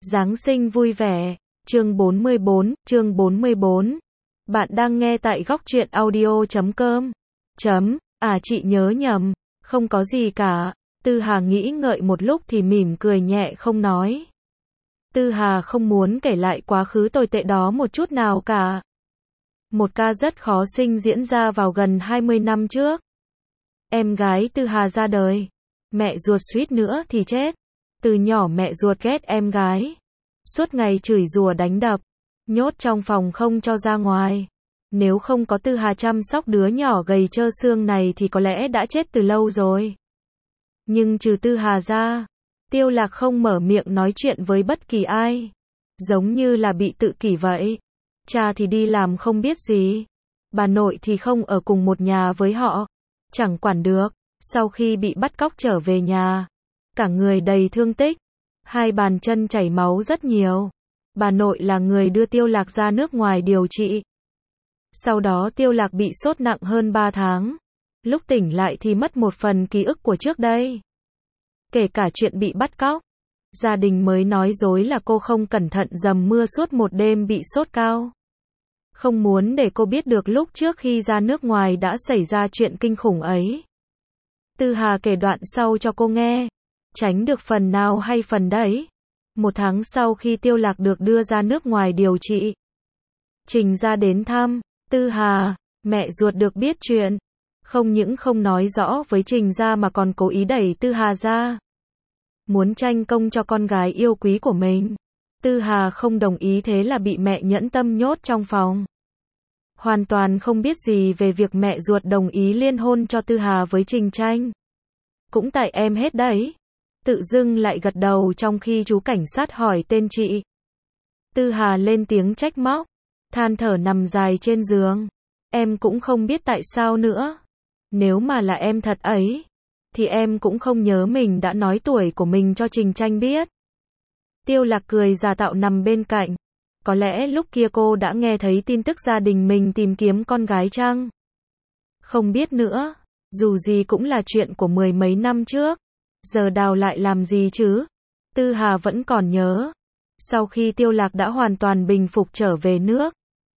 Giáng sinh vui vẻ. Chương 44. Bạn đang nghe tại góc truyện audio.com. Chị nhớ nhầm. Không có gì cả. Tư Hà nghĩ ngợi một lúc thì mỉm cười nhẹ không nói. Tư Hà không muốn kể lại quá khứ tồi tệ đó một chút nào cả. Một ca rất khó sinh diễn ra vào gần 20 năm trước. Em gái Tư Hà ra đời. Mẹ ruột suýt nữa thì chết. Từ nhỏ mẹ ruột ghét em gái. Suốt ngày chửi rủa đánh đập. Nhốt trong phòng không cho ra ngoài. Nếu không có Tư Hà chăm sóc đứa nhỏ gầy trơ xương này thì có lẽ đã chết từ lâu rồi. Nhưng trừ Tư Hà ra, Tiêu Lạc không mở miệng nói chuyện với bất kỳ ai. Giống như là bị tự kỷ vậy. Cha thì đi làm không biết gì. Bà nội thì không ở cùng một nhà với họ. Chẳng quản được. Sau khi bị bắt cóc trở về nhà, cả người đầy thương tích. Hai bàn chân chảy máu rất nhiều. Bà nội là người đưa Tiêu Lạc ra nước ngoài điều trị. Sau đó Tiêu Lạc bị sốt nặng hơn 3 tháng. Lúc tỉnh lại thì mất một phần ký ức của trước đây. Kể cả chuyện bị bắt cóc. Gia đình mới nói dối là cô không cẩn thận dầm mưa suốt một đêm bị sốt cao. Không muốn để cô biết được lúc trước khi ra nước ngoài đã xảy ra chuyện kinh khủng ấy. Tư Hà kể đoạn sau cho cô nghe. Tránh được phần nào hay phần đấy. Một tháng sau khi Tiêu Lạc được đưa ra nước ngoài điều trị, Trình ra đến thăm. Tư Hà, mẹ ruột được biết chuyện. Không những không nói rõ với Trình ra mà còn cố ý đẩy Tư Hà ra. Muốn tranh công cho con gái yêu quý của mình. Tư Hà không đồng ý, thế là bị mẹ nhẫn tâm nhốt trong phòng. Hoàn toàn không biết gì về việc mẹ ruột đồng ý liên hôn cho Tư Hà với Trình Tranh. Cũng tại em hết đấy. Tự dưng lại gật đầu trong khi chú cảnh sát hỏi tên chị. Tư Hà lên tiếng trách móc. Than thở nằm dài trên giường. Em cũng không biết tại sao nữa. Nếu mà là em thật ấy, thì em cũng không nhớ mình đã nói tuổi của mình cho Trình Tranh biết. Tiêu Lạc cười giả tạo nằm bên cạnh. Có lẽ lúc kia cô đã nghe thấy tin tức gia đình mình tìm kiếm con gái chăng? Không biết nữa. Dù gì cũng là chuyện của mười mấy năm trước. Giờ đào lại làm gì chứ? Tư Hà vẫn còn nhớ. Sau khi Tiêu Lạc đã hoàn toàn bình phục trở về nước,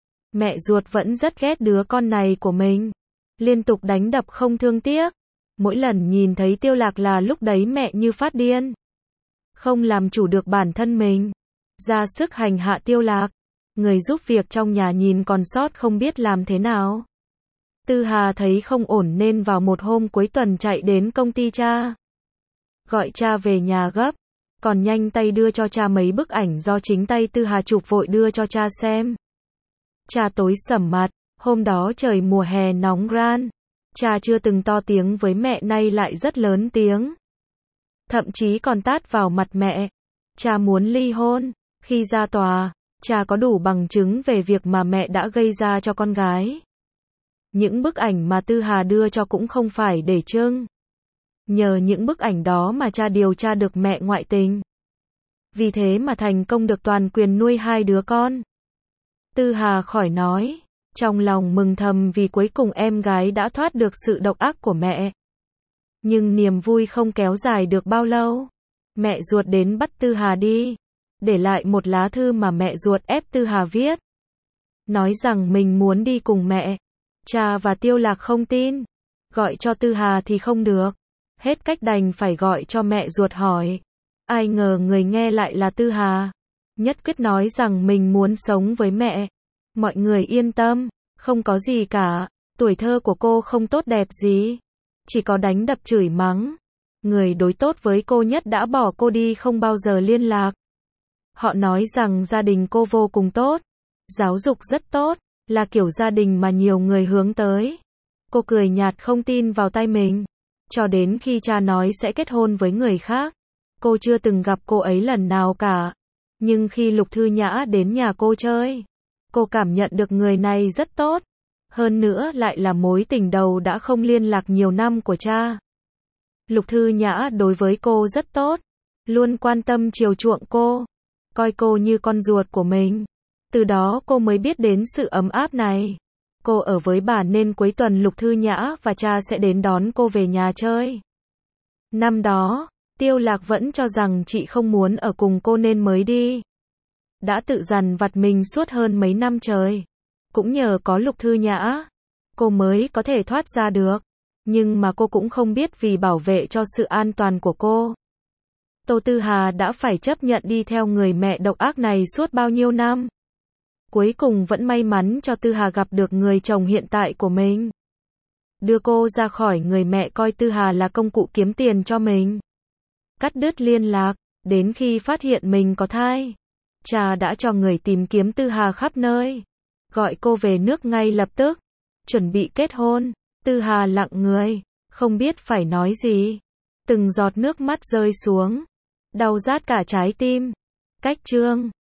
mẹ ruột vẫn rất ghét đứa con này của mình. Liên tục đánh đập không thương tiếc. Mỗi lần nhìn thấy Tiêu Lạc là lúc đấy mẹ như phát điên. Không làm chủ được bản thân mình. Ra sức hành hạ Tiêu Lạc. Người giúp việc trong nhà nhìn còn sót không biết làm thế nào. Tư Hà thấy không ổn nên vào một hôm cuối tuần chạy đến công ty cha. Gọi cha về nhà gấp. Còn nhanh tay đưa cho cha mấy bức ảnh do chính tay Tư Hà chụp vội đưa cho cha xem. Cha tối sầm mặt. Hôm đó trời mùa hè nóng ran. Cha chưa từng to tiếng với mẹ, nay lại rất lớn tiếng. Thậm chí còn tát vào mặt mẹ. Cha muốn ly hôn. Khi ra tòa, cha có đủ bằng chứng về việc mà mẹ đã gây ra cho con gái. Những bức ảnh mà Tư Hà đưa cho cũng không phải để trưng. Nhờ những bức ảnh đó mà cha điều tra được mẹ ngoại tình. Vì thế mà thành công được toàn quyền nuôi hai đứa con. Tư Hà khỏi nói. Trong lòng mừng thầm vì cuối cùng em gái đã thoát được sự độc ác của mẹ. Nhưng niềm vui không kéo dài được bao lâu. Mẹ ruột đến bắt Tư Hà đi. Để lại một lá thư mà mẹ ruột ép Tư Hà viết. Nói rằng mình muốn đi cùng mẹ. Cha và Tiêu Lạc không tin. Gọi cho Tư Hà thì không được. Hết cách đành phải gọi cho mẹ ruột hỏi. Ai ngờ người nghe lại là Tư Hà. Nhất quyết nói rằng mình muốn sống với mẹ. Mọi người yên tâm. Không có gì cả. Tuổi thơ của cô không tốt đẹp gì. Chỉ có đánh đập chửi mắng. Người đối tốt với cô nhất đã bỏ cô đi không bao giờ liên lạc. Họ nói rằng gia đình cô vô cùng tốt. Giáo dục rất tốt. Là kiểu gia đình mà nhiều người hướng tới. Cô cười nhạt không tin vào tai mình. Cho đến khi cha nói sẽ kết hôn với người khác. Cô chưa từng gặp cô ấy lần nào cả. Nhưng khi Lục Thư Nhã đến nhà cô chơi, cô cảm nhận được người này rất tốt. Hơn nữa lại là mối tình đầu đã không liên lạc nhiều năm của cha. Lục Thư Nhã đối với cô rất tốt. Luôn quan tâm chiều chuộng cô. Coi cô như con ruột của mình. Từ đó cô mới biết đến sự ấm áp này. Cô ở với bà nên cuối tuần Lục Thư Nhã và cha sẽ đến đón cô về nhà chơi. Năm đó, Tiêu Lạc vẫn cho rằng chị không muốn ở cùng cô nên mới đi. Đã tự dằn vặt mình suốt hơn mấy năm trời. Cũng nhờ có Lục Thư Nhã, cô mới có thể thoát ra được. Nhưng mà cô cũng không biết vì bảo vệ cho sự an toàn của cô, Tô Tư Hà đã phải chấp nhận đi theo người mẹ độc ác này suốt bao nhiêu năm. Cuối cùng vẫn may mắn cho Tư Hà gặp được người chồng hiện tại của mình. Đưa cô ra khỏi người mẹ coi Tư Hà là công cụ kiếm tiền cho mình. Cắt đứt liên lạc, đến khi phát hiện mình có thai. Cha đã cho người tìm kiếm Tư Hà khắp nơi. Gọi cô về nước ngay lập tức. Chuẩn bị kết hôn. Tư Hà lặng người, không biết phải nói gì. Từng giọt nước mắt rơi xuống. Đau rát cả trái tim. Cách chương